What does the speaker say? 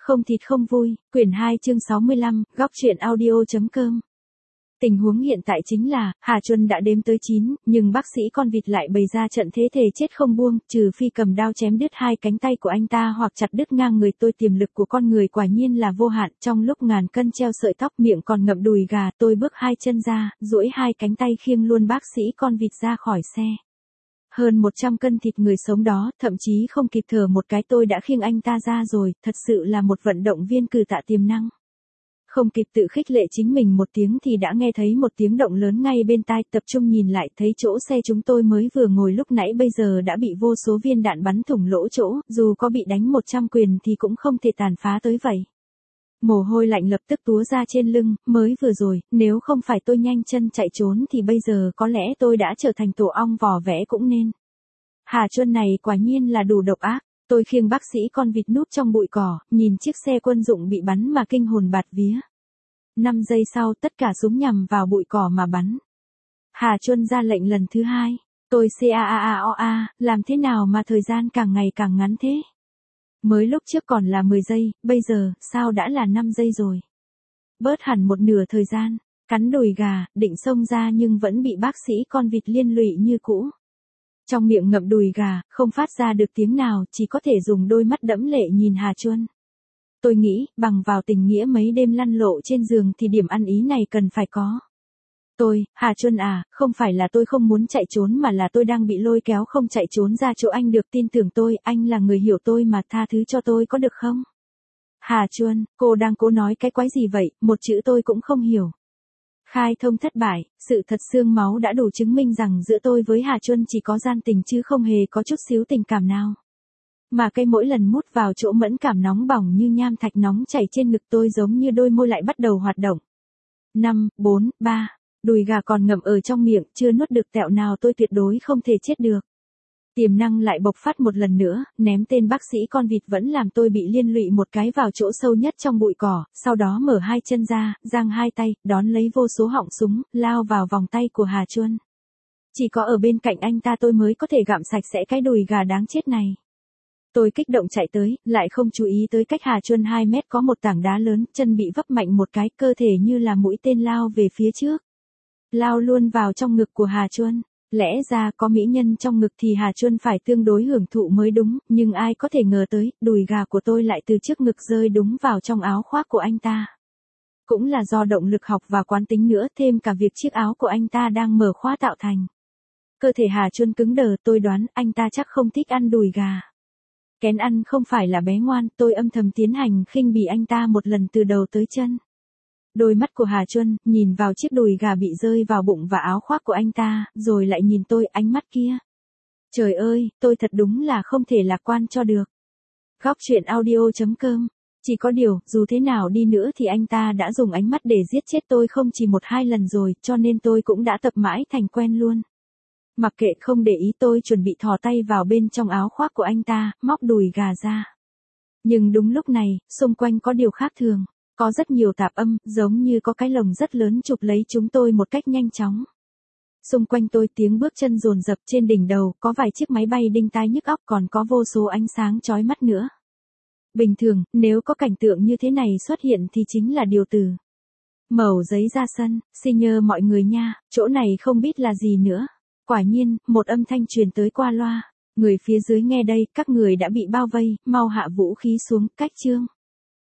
Không thịt không vui, quyển 2 chương 65, góc truyện audio.com. Tình huống hiện tại chính là, Hà Chuân đã đếm tới 9, nhưng bác sĩ con vịt lại bày ra trận thế thề chết không buông, trừ phi cầm đao chém đứt hai cánh tay của anh ta hoặc chặt đứt ngang người tôi. Tiềm lực của con người quả nhiên là vô hạn, trong lúc ngàn cân treo sợi tóc, miệng còn ngậm đùi gà, tôi bước hai chân ra, duỗi hai cánh tay khiêng luôn bác sĩ con vịt ra khỏi xe. Hơn 100 cân thịt người sống đó, thậm chí không kịp thở một cái tôi đã khiêng anh ta ra rồi, thật sự là một vận động viên cử tạ tiềm năng. Không kịp tự khích lệ chính mình một tiếng thì đã nghe thấy một tiếng động lớn ngay bên tai, tập trung nhìn lại thấy chỗ xe chúng tôi mới vừa ngồi lúc nãy bây giờ đã bị vô số viên đạn bắn thủng lỗ chỗ, dù có bị đánh 100 quyền thì cũng không thể tàn phá tới vậy. Mồ hôi lạnh lập tức túa ra trên lưng, mới vừa rồi, nếu không phải tôi nhanh chân chạy trốn thì bây giờ có lẽ tôi đã trở thành tổ ong vò vẽ cũng nên. Hà Chuân này quả nhiên là đủ độc ác. Tôi khiêng bác sĩ con vịt núp trong bụi cỏ, nhìn chiếc xe quân dụng bị bắn mà kinh hồn bạt vía. 5 giây sau tất cả súng nhằm vào bụi cỏ mà bắn. Hà Chuân ra lệnh lần thứ hai. Tôi CAAAOA, làm thế nào mà thời gian càng ngày càng ngắn thế? Mới lúc trước còn là 10 giây, bây giờ, sao đã là 5 giây rồi? Bớt hẳn một nửa thời gian, cắn đùi gà, định xông ra nhưng vẫn bị bác sĩ con vịt liên lụy như cũ. Trong miệng ngậm đùi gà, không phát ra được tiếng nào, chỉ có thể dùng đôi mắt đẫm lệ nhìn Hà Chuân. Tôi nghĩ, bằng vào tình nghĩa mấy đêm lăn lộ trên giường thì điểm ăn ý này cần phải có. Hà Chuân à, không phải là tôi không muốn chạy trốn mà là tôi đang bị lôi kéo không chạy trốn ra chỗ anh được, tin tưởng tôi, anh là người hiểu tôi mà, tha thứ cho tôi có được không? Hà Chuân, cô đang cố nói cái quái gì vậy, một chữ tôi cũng không hiểu. Khai thông thất bại, sự thật xương máu đã đủ chứng minh rằng giữa tôi với Hà Chuân chỉ có gian tình chứ không hề có chút xíu tình cảm nào. Mà cây mỗi lần mút vào chỗ mẫn cảm nóng bỏng như nham thạch nóng chảy trên ngực tôi giống như đôi môi lại bắt đầu hoạt động. 5, 4, 3, đùi gà còn ngậm ở trong miệng, chưa nuốt được tẹo nào tôi tuyệt đối không thể chết được. Tiềm năng lại bộc phát một lần nữa, ném tên bác sĩ con vịt vẫn làm tôi bị liên lụy một cái vào chỗ sâu nhất trong bụi cỏ, sau đó mở hai chân ra, giang hai tay, đón lấy vô số họng súng, lao vào vòng tay của Hà Chuân. Chỉ có ở bên cạnh anh ta tôi mới có thể gặm sạch sẽ cái đùi gà đáng chết này. Tôi kích động chạy tới, lại không chú ý tới cách Hà Chuân 2 mét có một tảng đá lớn, chân bị vấp mạnh một cái, cơ thể như là mũi tên lao về phía trước. Lao luôn vào trong ngực của Hà Chuân. Lẽ ra có mỹ nhân trong ngực thì Hà Chuân phải tương đối hưởng thụ mới đúng, nhưng ai có thể ngờ tới, đùi gà của tôi lại từ trước ngực rơi đúng vào trong áo khoác của anh ta. Cũng là do động lực học và quán tính nữa, thêm cả việc chiếc áo của anh ta đang mở khóa tạo thành. Cơ thể Hà Chuân cứng đờ, tôi đoán anh ta chắc không thích ăn đùi gà. Kén ăn không phải là bé ngoan, tôi âm thầm tiến hành khinh bỉ anh ta một lần từ đầu tới chân. Đôi mắt của Hà Chuân, nhìn vào chiếc đùi gà bị rơi vào bụng và áo khoác của anh ta, rồi lại nhìn tôi, ánh mắt kia. Trời ơi, tôi thật đúng là không thể lạc quan cho được. Góc truyện audio.com. Chỉ có điều, dù thế nào đi nữa thì anh ta đã dùng ánh mắt để giết chết tôi không chỉ 1-2 lần rồi, cho nên tôi cũng đã tập mãi thành quen luôn. Mặc kệ không để ý, tôi chuẩn bị thò tay vào bên trong áo khoác của anh ta, móc đùi gà ra. Nhưng đúng lúc này, xung quanh có điều khác thường. Có rất nhiều tạp âm, giống như có cái lồng rất lớn chụp lấy chúng tôi một cách nhanh chóng. Xung quanh tôi tiếng bước chân dồn dập, trên đỉnh đầu, có vài chiếc máy bay đinh tai nhức óc, còn có vô số ánh sáng chói mắt nữa. Bình thường, nếu có cảnh tượng như thế này xuất hiện thì chính là điều từ mẩu giấy ra sân, xin nhờ mọi người nha, chỗ này không biết là gì nữa. Quả nhiên, một âm thanh truyền tới qua loa. Người phía dưới nghe đây, các người đã bị bao vây, mau hạ vũ khí xuống, cách chương.